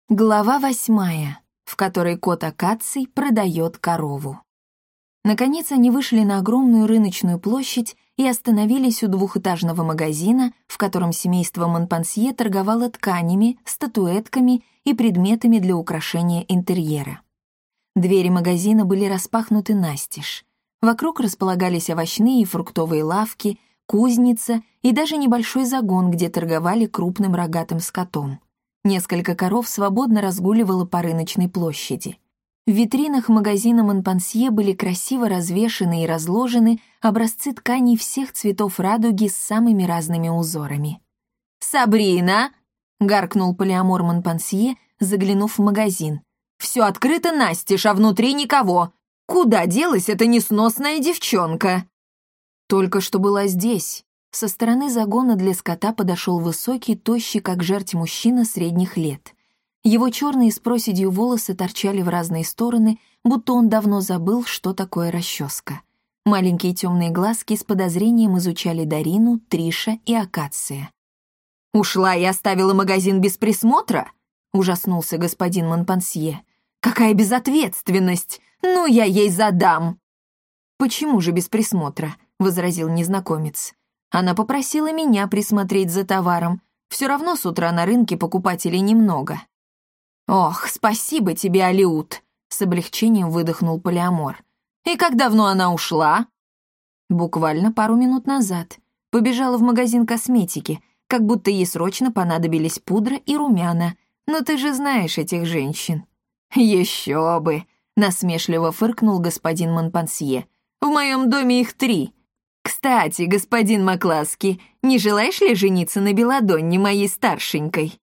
Глава 8, в которой кот Акаций продает корову. Наконец они вышли на огромную рыночную площадь и остановились у двухэтажного магазина, в котором семейство Монпансье торговало тканями, статуэтками и предметами для украшения интерьера. Двери магазина были распахнуты настежь. Вокруг располагались овощные и фруктовые лавки, кузница и даже небольшой загон, где торговали крупным рогатым скотом. Несколько коров свободно разгуливало по рыночной площади. В витринах магазина Монпансье были красиво развешаны и разложены образцы тканей всех цветов радуги с самыми разными узорами. «Сабрина!» — гаркнул Полиамор Монпансье, заглянув в магазин. «Все открыто настежь, а внутри никого. Куда делась эта несносная девчонка?» «Только что была здесь». Со стороны загона для скота подошел высокий, тощий, как жерть мужчина средних лет. Его черные с проседью волосы торчали в разные стороны, будто он давно забыл, что такое расческа. Маленькие темные глазки с подозрением изучали Дарину, Триша и Акация. «Ушла и оставила магазин без присмотра?» — ужаснулся господин Монпансье. «Какая безответственность! Ну, я ей задам!» «Почему же без присмотра?» — возразил незнакомец. Она попросила меня присмотреть за товаром. Все равно с утра на рынке покупателей немного. «Ох, спасибо тебе, Алиут!» — с облегчением выдохнул Полиамор. «И как давно она ушла?» «Буквально пару минут назад. Побежала в магазин косметики, как будто ей срочно понадобились пудра и румяна. Но ты же знаешь этих женщин». «Еще бы!» — насмешливо фыркнул господин Монпансье. «В моем доме их 3. «Кстати, господин Макласки, не желаешь ли жениться на Беладонне, моей старшенькой?»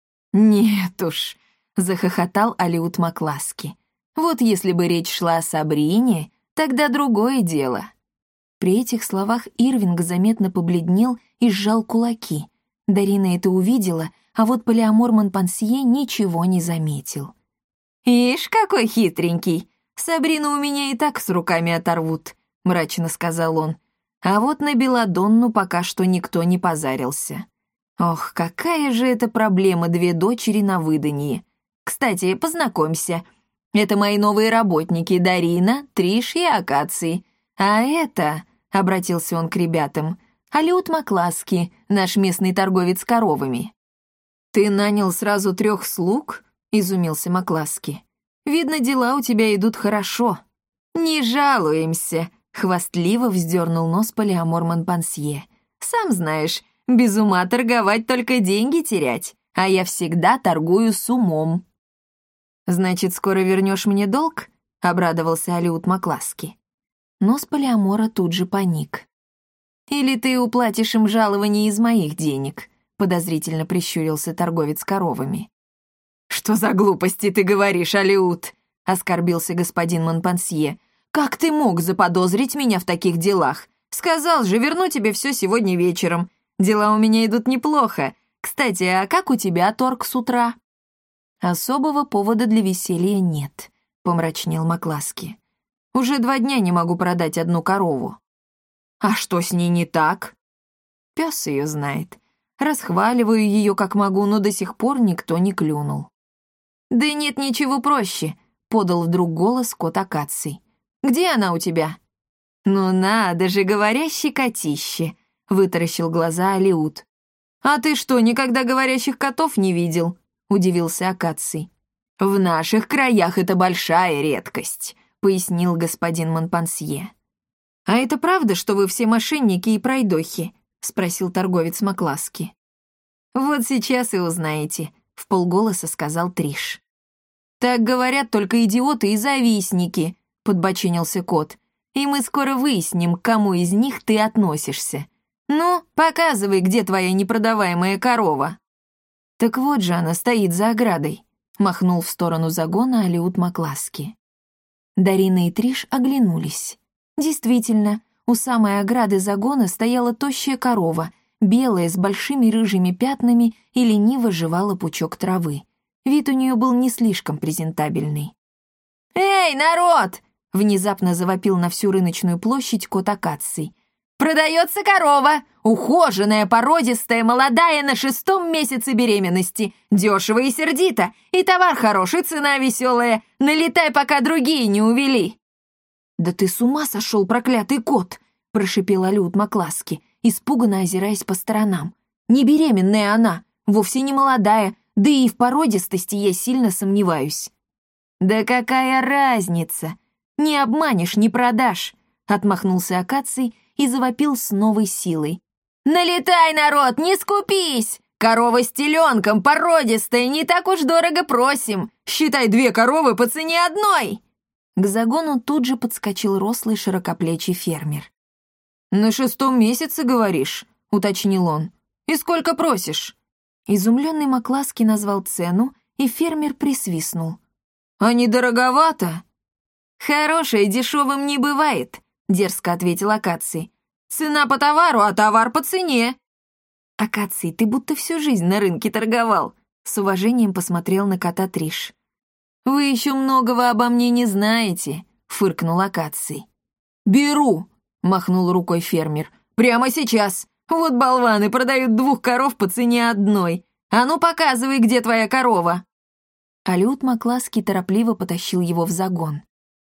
«Нет уж», — захохотал Алиут Макласки. «Вот если бы речь шла о Сабрине, тогда другое дело». При этих словах Ирвинг заметно побледнел и сжал кулаки. Дарина это увидела, а вот Полиамор Монпансье ничего не заметил. «Ишь, какой хитренький! Сабрину у меня и так с руками оторвут», — мрачно сказал он. А вот на Беладонну пока что никто не позарился. Ох, какая же это проблема, 2 дочери на выданье. Кстати, познакомься. Это мои новые работники Дарина, Триш и Акаций. А это, — обратился он к ребятам, — Алиут Макласки, наш местный торговец коровами. «Ты нанял сразу 3 слуг?» — изумился Макласки. «Видно, дела у тебя идут хорошо». «Не жалуемся», — хвастливо вздернул нос Полиамор Монпансье. «Сам знаешь, без ума торговать только деньги терять, а я всегда торгую с умом». «Значит, скоро вернешь мне долг?» — обрадовался Алиут Макласки. Нос Полиамора тут же поник. «Или ты уплатишь им жалование из моих денег?» — подозрительно прищурился торговец коровами. «Что за глупости ты говоришь, Алиут?» — оскорбился господин Монпансье. «Как ты мог заподозрить меня в таких делах? Сказал же, верну тебе все сегодня вечером. Дела у меня идут неплохо. Кстати, а как у тебя торг с утра?» «Особого повода для веселья нет», — помрачнел Макласки. «Уже 2 дня не могу продать 1 корову». «А что с ней не так?» «Пес ее знает. Расхваливаю ее как могу, но до сих пор никто не клюнул». «Да нет ничего проще», — подал вдруг голос кот Акаций. «Где она у тебя?» «Ну надо же, говорящий котище», — вытаращил глаза Алиут. «А ты что, никогда говорящих котов не видел?» — удивился Акаций. «В наших краях это большая редкость», — пояснил господин Монпансье. «А это правда, что вы все мошенники и пройдохи?» — спросил торговец Макласки. «Вот сейчас и узнаете», — вполголоса сказал Триш. «Так говорят только идиоты и завистники», — подбочинился кот. «И мы скоро выясним, к кому из них ты относишься. Ну, показывай, где твоя непродаваемая корова». «Так вот же она стоит за оградой», — махнул в сторону загона Алиут Макласки. Дарина и Триш оглянулись. Действительно, у самой ограды загона стояла тощая корова, белая, с большими рыжими пятнами, и лениво жевала пучок травы. Вид у нее был не слишком презентабельный. «Эй, народ!» — внезапно завопил на всю рыночную площадь кот Акаций. Продается корова, ухоженная, породистая, молодая, на 6-м месяце беременности. Дешево и сердито, и товар хороший, цена веселая. Налетай, пока другие не увели». «Да ты с ума сошел, проклятый кот!» — прошипела Люд Макласки, испуганно озираясь по сторонам. «Не беременная она, вовсе не молодая, да и в породистости я сильно сомневаюсь». «Да какая разница? Не обманешь, не продашь!» — отмахнулся Акаций и завопил с новой силой. «Налетай, народ, не скупись! Корова с теленком, породистая, не так уж дорого просим! Считай 2 коровы по цене одной!» К загону тут же подскочил рослый широкоплечий фермер. «На 6-м месяце, говоришь?» — уточнил он. «И сколько просишь?» Изумленный Макласки назвал цену, и фермер присвистнул. «А не дороговато?» «Хорошее дешевым не бывает», — дерзко ответил Акаций. «Цена по товару, а товар по цене». «Акаций, ты будто всю жизнь на рынке торговал», — с уважением посмотрел на кота Триш. «Вы еще многого обо мне не знаете», — фыркнул Акаций. «Беру», — махнул рукой фермер. «Прямо сейчас. Вот болваны продают 2 коров по цене одной. А ну показывай, где твоя корова». Алют Макласки торопливо потащил его в загон.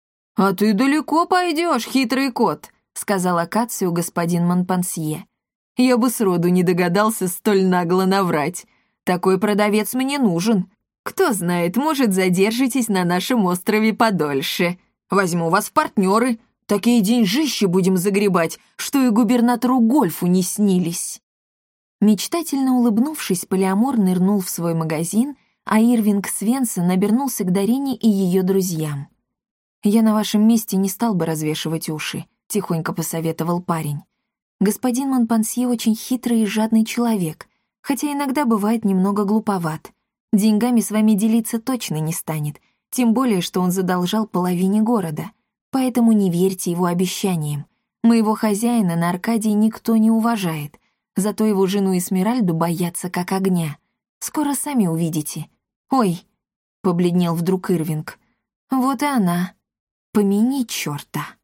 «А ты далеко пойдешь, хитрый кот», — сказал Акацию господин Монпансье. «Я бы сроду не догадался столь нагло наврать. Такой продавец мне нужен. Кто знает, может, задержитесь на нашем острове подольше. Возьму вас в партнеры. Такие деньжищи будем загребать, что и губернатору Гольфу не снились». Мечтательно улыбнувшись, Полиамор нырнул в свой магазин, а Ирвинг Свенсон обернулся к Дарине и ее друзьям. «Я на вашем месте не стал бы развешивать уши», — тихонько посоветовал парень. «Господин Монпансье очень хитрый и жадный человек, хотя иногда бывает немного глуповат. Деньгами с вами делиться точно не станет, тем более, что он задолжал половине города. Поэтому не верьте его обещаниям. Моего хозяина на Аркадии никто не уважает, зато его жену Эсмеральду боятся как огня. Скоро сами увидите. Ой!» — побледнел вдруг Ирвинг. «Вот и она. Помяни чёрта».